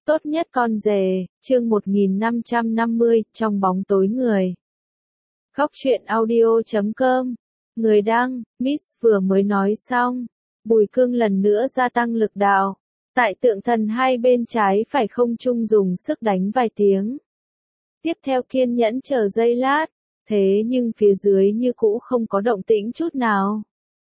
Tốt nhất con rể, chương 1550, trong bóng tối người. Góc truyện audio.com. Người đăng, Miss vừa mới nói xong. Bùi Cương lần nữa gia tăng lực đạo. Tại tượng thần hai bên trái phải không trung dùng sức đánh vài tiếng. Tiếp theo kiên nhẫn chờ giây lát. Thế nhưng phía dưới như cũ không có động tĩnh chút nào.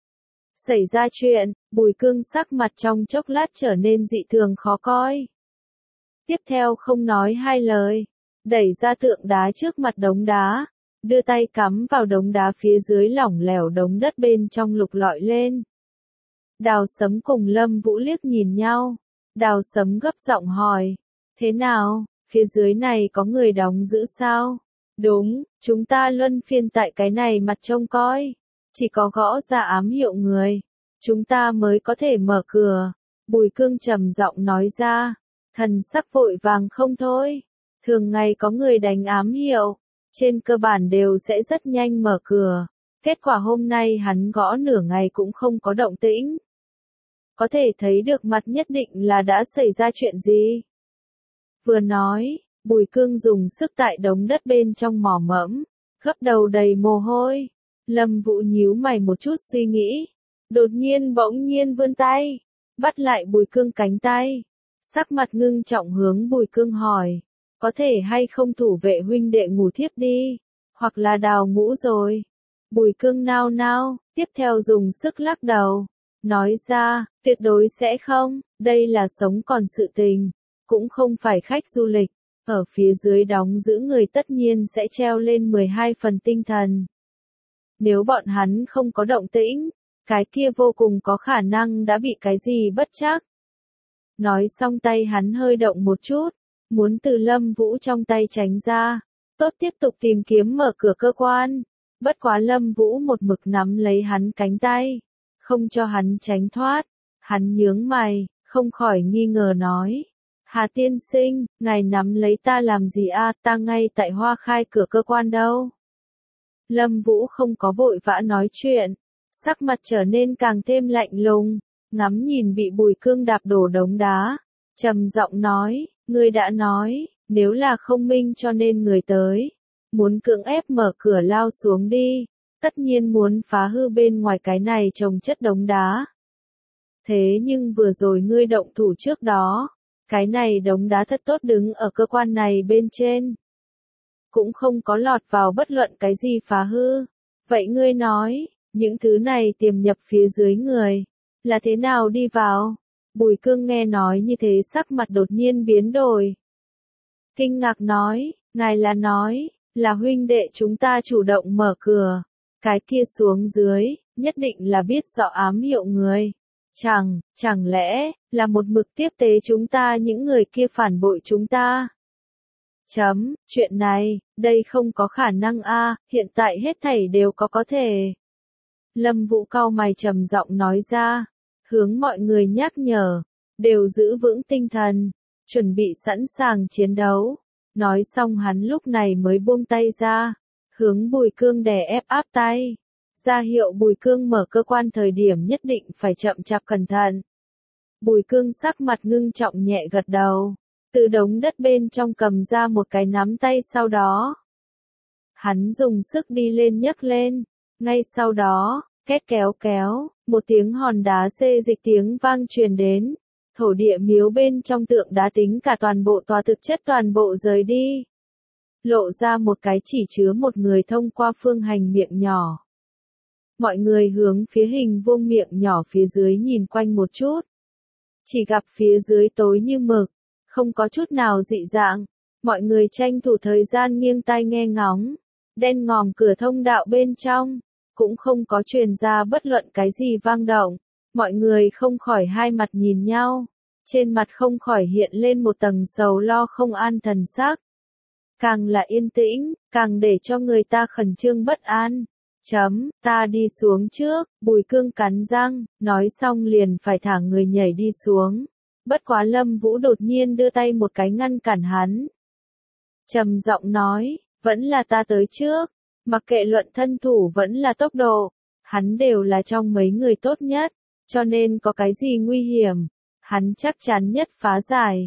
Xảy ra chuyện, Bùi Cương sắc mặt trong chốc lát trở nên dị thường khó coi. Tiếp theo không nói hai lời, đẩy ra tượng đá trước mặt đống đá, đưa tay cắm vào đống đá phía dưới lỏng lẻo đống đất bên trong lục lọi lên. Đào Sấm cùng Lâm Vũ liếc nhìn nhau, Đào Sấm gấp giọng hỏi, thế nào, phía dưới này có người đóng giữ sao? Đúng, chúng ta luân phiên tại cái này mặt trông coi, chỉ có gõ ra ám hiệu người, chúng ta mới có thể mở cửa. Bùi Cương trầm giọng nói ra. Thần sắc vội vàng không thôi. Thường ngày có người đánh ám hiệu, trên cơ bản đều sẽ rất nhanh mở cửa. Kết quả hôm nay hắn gõ nửa ngày cũng không có động tĩnh. Có thể thấy được mặt nhất định là đã xảy ra chuyện gì. Vừa nói, Bùi Cương dùng sức tại đống đất bên trong mò mẫm, gấp đầu đầy mồ hôi. Lâm Vũ nhíu mày một chút suy nghĩ. Đột nhiên bỗng nhiên vươn tay, bắt lại Bùi Cương cánh tay. Sắc mặt ngưng trọng hướng Bùi Cương hỏi, có thể hay không thủ vệ huynh đệ ngủ thiếp đi, hoặc là đào ngũ rồi. Bùi Cương nao nao, tiếp theo dùng sức lắc đầu, nói ra, tuyệt đối sẽ không, đây là sống còn sự tình, cũng không phải khách du lịch, ở phía dưới đóng giữ người tất nhiên sẽ treo lên 12 phần tinh thần. Nếu bọn hắn không có động tĩnh, cái kia vô cùng có khả năng đã bị cái gì bất trắc. Nói xong tay hắn hơi động một chút, muốn từ Lâm Vũ trong tay tránh ra, tốt tiếp tục tìm kiếm mở cửa cơ quan. Bất quá Lâm Vũ một mực nắm lấy hắn cánh tay, không cho hắn tránh thoát. Hắn nhướng mày, không khỏi nghi ngờ nói, Hà tiên sinh, ngài nắm lấy ta làm gì a? Ta ngay tại Hoa Khai cửa cơ quan đâu. Lâm Vũ không có vội vã nói chuyện, sắc mặt trở nên càng thêm lạnh lùng. Ngắm nhìn bị Bùi Cương đạp đổ đống đá, trầm giọng nói, ngươi đã nói, nếu là không minh cho nên người tới, muốn cưỡng ép mở cửa lao xuống đi, tất nhiên muốn phá hư bên ngoài cái này trồng chất đống đá. Thế nhưng vừa rồi ngươi động thủ trước đó, cái này đống đá thật tốt đứng ở cơ quan này bên trên, cũng không có lọt vào bất luận cái gì phá hư. Vậy ngươi nói, những thứ này tiềm nhập phía dưới người, là thế nào đi vào? Bùi Cương nghe nói như thế sắc mặt đột nhiên biến đổi. Kinh ngạc nói, ngài là nói, là huynh đệ chúng ta chủ động mở cửa. Cái kia xuống dưới, nhất định là biết rõ ám hiệu người. Chẳng lẽ, là một mực tiếp tế chúng ta những người kia phản bội chúng ta? Chuyện này, đây không có khả năng a, hiện tại hết thảy đều có thể. Lâm Vũ cau mày trầm giọng nói ra, hướng mọi người nhắc nhở, đều giữ vững tinh thần, chuẩn bị sẵn sàng chiến đấu. Nói xong hắn lúc này mới buông tay ra, hướng Bùi Cương đè ép áp tay, ra hiệu Bùi Cương mở cơ quan thời điểm nhất định phải chậm chạp cẩn thận. Bùi Cương sắc mặt ngưng trọng nhẹ gật đầu, từ đống đất bên trong cầm ra một cái nắm tay, sau đó hắn dùng sức đi lên nhấc lên, ngay sau đó, két kéo kéo, một tiếng hòn đá xê dịch tiếng vang truyền đến, thổ địa miếu bên trong tượng đá tính cả toàn bộ tòa thực chất toàn bộ rời đi. Lộ ra một cái chỉ chứa một người thông qua phương hành miệng nhỏ. Mọi người hướng phía hình vuông miệng nhỏ phía dưới nhìn quanh một chút. Chỉ gặp phía dưới tối như mực, không có chút nào dị dạng. Mọi người tranh thủ thời gian nghiêng tai nghe ngóng. Đen ngòm cửa thông đạo bên trong, cũng không có truyền ra bất luận cái gì vang động. Mọi người không khỏi hai mặt nhìn nhau, trên mặt không khỏi hiện lên một tầng sầu lo không an thần sắc. Càng là yên tĩnh, càng để cho người ta khẩn trương bất an. Ta đi xuống trước, Bùi Cương cắn răng, nói xong liền phải thả người nhảy đi xuống. Bất quá Lâm Vũ đột nhiên đưa tay một cái ngăn cản hắn. Trầm giọng nói, vẫn là ta tới trước, mặc kệ luận thân thủ vẫn là tốc độ, hắn đều là trong mấy người tốt nhất, cho nên có cái gì nguy hiểm, hắn chắc chắn nhất phá giải.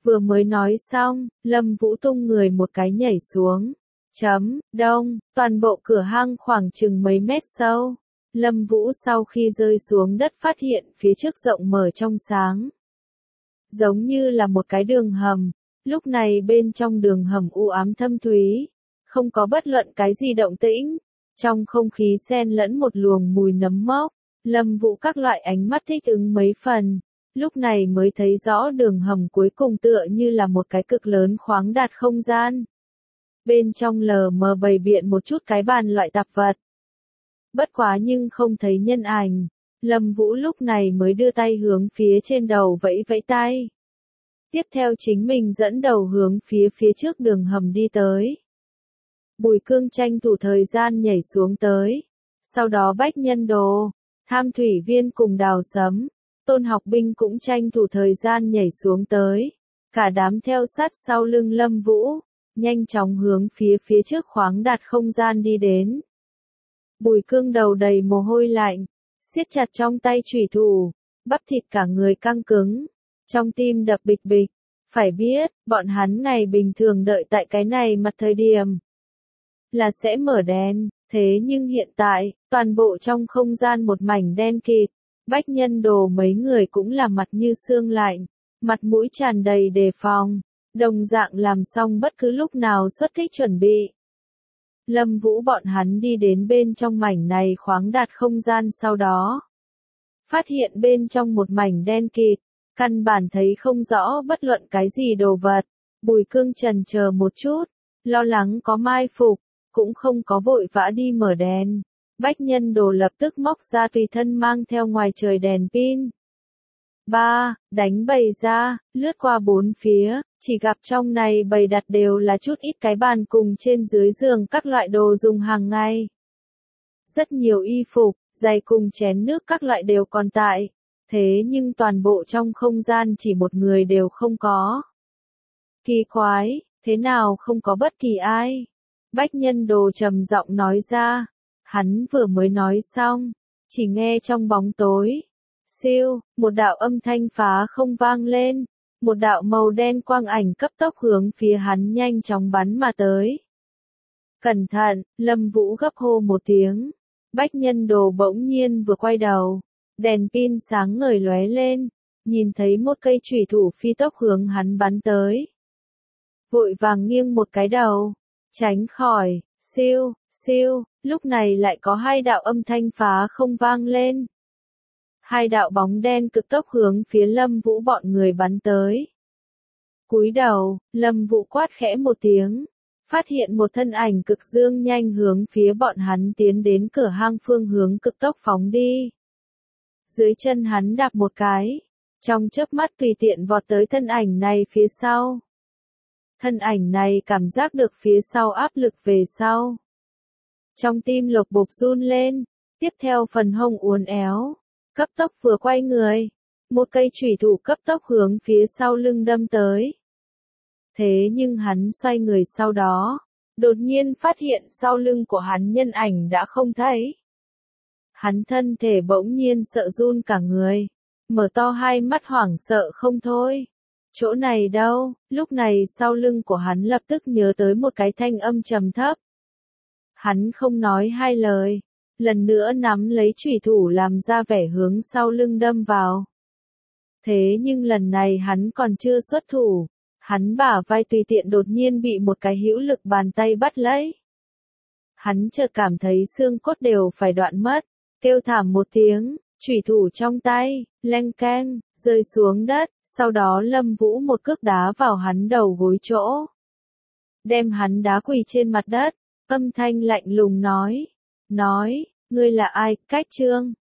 Vừa mới nói xong, Lâm Vũ tung người một cái nhảy xuống. Đông, toàn bộ cửa hang khoảng chừng mấy mét sâu. Lâm Vũ sau khi rơi xuống đất phát hiện phía trước rộng mở trong sáng. Giống như là một cái đường hầm. Lúc này bên trong đường hầm u ám thâm thúy. Không có bất luận cái gì động tĩnh. Trong không khí xen lẫn một luồng mùi nấm mốc. Lâm Vũ các loại ánh mắt thích ứng mấy phần. Lúc này mới thấy rõ đường hầm cuối cùng tựa như là một cái cực lớn khoáng đạt không gian. Bên trong lờ mờ bày biện một chút cái bàn loại tạp vật. Bất quá nhưng không thấy nhân ảnh. Lâm Vũ lúc này mới đưa tay hướng phía trên đầu vẫy vẫy tay. Tiếp theo chính mình dẫn đầu hướng phía trước đường hầm đi tới. Bùi Cương tranh thủ thời gian nhảy xuống tới. Sau đó Bách Nhân Đồ, Tham Thủy Viên cùng Đào Sấm, Tôn Học Binh cũng tranh thủ thời gian nhảy xuống tới. Cả đám theo sát sau lưng Lâm Vũ, nhanh chóng hướng phía trước khoáng đạt không gian đi đến. Bùi Cương đầu đầy mồ hôi lạnh, siết chặt trong tay chủy thủ, bắp thịt cả người căng cứng, trong tim đập bịch bịch. Phải biết, bọn hắn ngày bình thường đợi tại cái này mặt thời điểm là sẽ mở đèn, thế nhưng hiện tại, toàn bộ trong không gian một mảnh đen kịt. Bách Nhân Đồ mấy người cũng là mặt như xương lạnh, mặt mũi tràn đầy đề phòng, đồng dạng làm xong bất cứ lúc nào xuất kích chuẩn bị. Lâm Vũ bọn hắn đi đến bên trong mảnh này khoáng đạt không gian sau đó. Phát hiện bên trong một mảnh đen kịt, căn bản thấy không rõ bất luận cái gì đồ vật. Bùi Cương chần chờ một chút, lo lắng có mai phục, cũng không có vội vã đi mở đèn. Bách Nhân Đồ lập tức móc ra tùy thân mang theo ngoài trời đèn pin. Đánh bày ra, lướt qua bốn phía, chỉ gặp trong này bày đặt đều là chút ít cái bàn cùng trên dưới giường các loại đồ dùng hàng ngày. Rất nhiều y phục, giày cùng chén nước các loại đều còn tại, thế nhưng toàn bộ trong không gian chỉ một người đều không có. Kỳ quái, thế nào không có bất kỳ ai? Bách Nhân Đồ trầm giọng nói ra. Hắn vừa mới nói xong, chỉ nghe trong bóng tối, siêu, một đạo âm thanh phá không vang lên, một đạo màu đen quang ảnh cấp tốc hướng phía hắn nhanh chóng bắn mà tới. Cẩn thận, Lâm Vũ gấp hô một tiếng. Bách Nhân Đồ bỗng nhiên vừa quay đầu, đèn pin sáng ngời lóe lên, nhìn thấy một cây chủy thủ phi tốc hướng hắn bắn tới. Vội vàng nghiêng một cái đầu, tránh khỏi, siêu, lúc này lại có hai đạo âm thanh phá không vang lên. Hai đạo bóng đen cực tốc hướng phía Lâm Vũ bọn người bắn tới. Cúi đầu, Lâm Vũ quát khẽ một tiếng, phát hiện một thân ảnh cực dương nhanh hướng phía bọn hắn tiến đến cửa hang phương hướng cực tốc phóng đi. Dưới chân hắn đạp một cái, trong chớp mắt tùy tiện vọt tới thân ảnh này phía sau. Thân ảnh này cảm giác được phía sau áp lực về sau. Trong tim lục bục run lên, tiếp theo phần hông uốn éo, cấp tốc vừa quay người, một cây chủy thủ cấp tốc hướng phía sau lưng đâm tới. Thế nhưng hắn xoay người sau đó, đột nhiên phát hiện sau lưng của hắn nhân ảnh đã không thấy. Hắn thân thể bỗng nhiên sợ run cả người, mở to hai mắt hoảng sợ không thôi. Chỗ này đâu? Lúc này sau lưng của hắn lập tức nhớ tới một cái thanh âm trầm thấp. Hắn không nói hai lời, lần nữa nắm lấy chủy thủ làm ra vẻ hướng sau lưng đâm vào. Thế nhưng lần này hắn còn chưa xuất thủ, hắn bả vai tùy tiện đột nhiên bị một cái hữu lực bàn tay bắt lấy. Hắn chợt cảm thấy xương cốt đều phải đoạn mất, kêu thảm một tiếng, chủy thủ trong tay, leng keng, rơi xuống đất, sau đó Lâm Vũ một cước đá vào hắn đầu gối chỗ. Đem hắn đá quỳ trên mặt đất, âm thanh lạnh lùng nói, ngươi là ai, Cách Trương,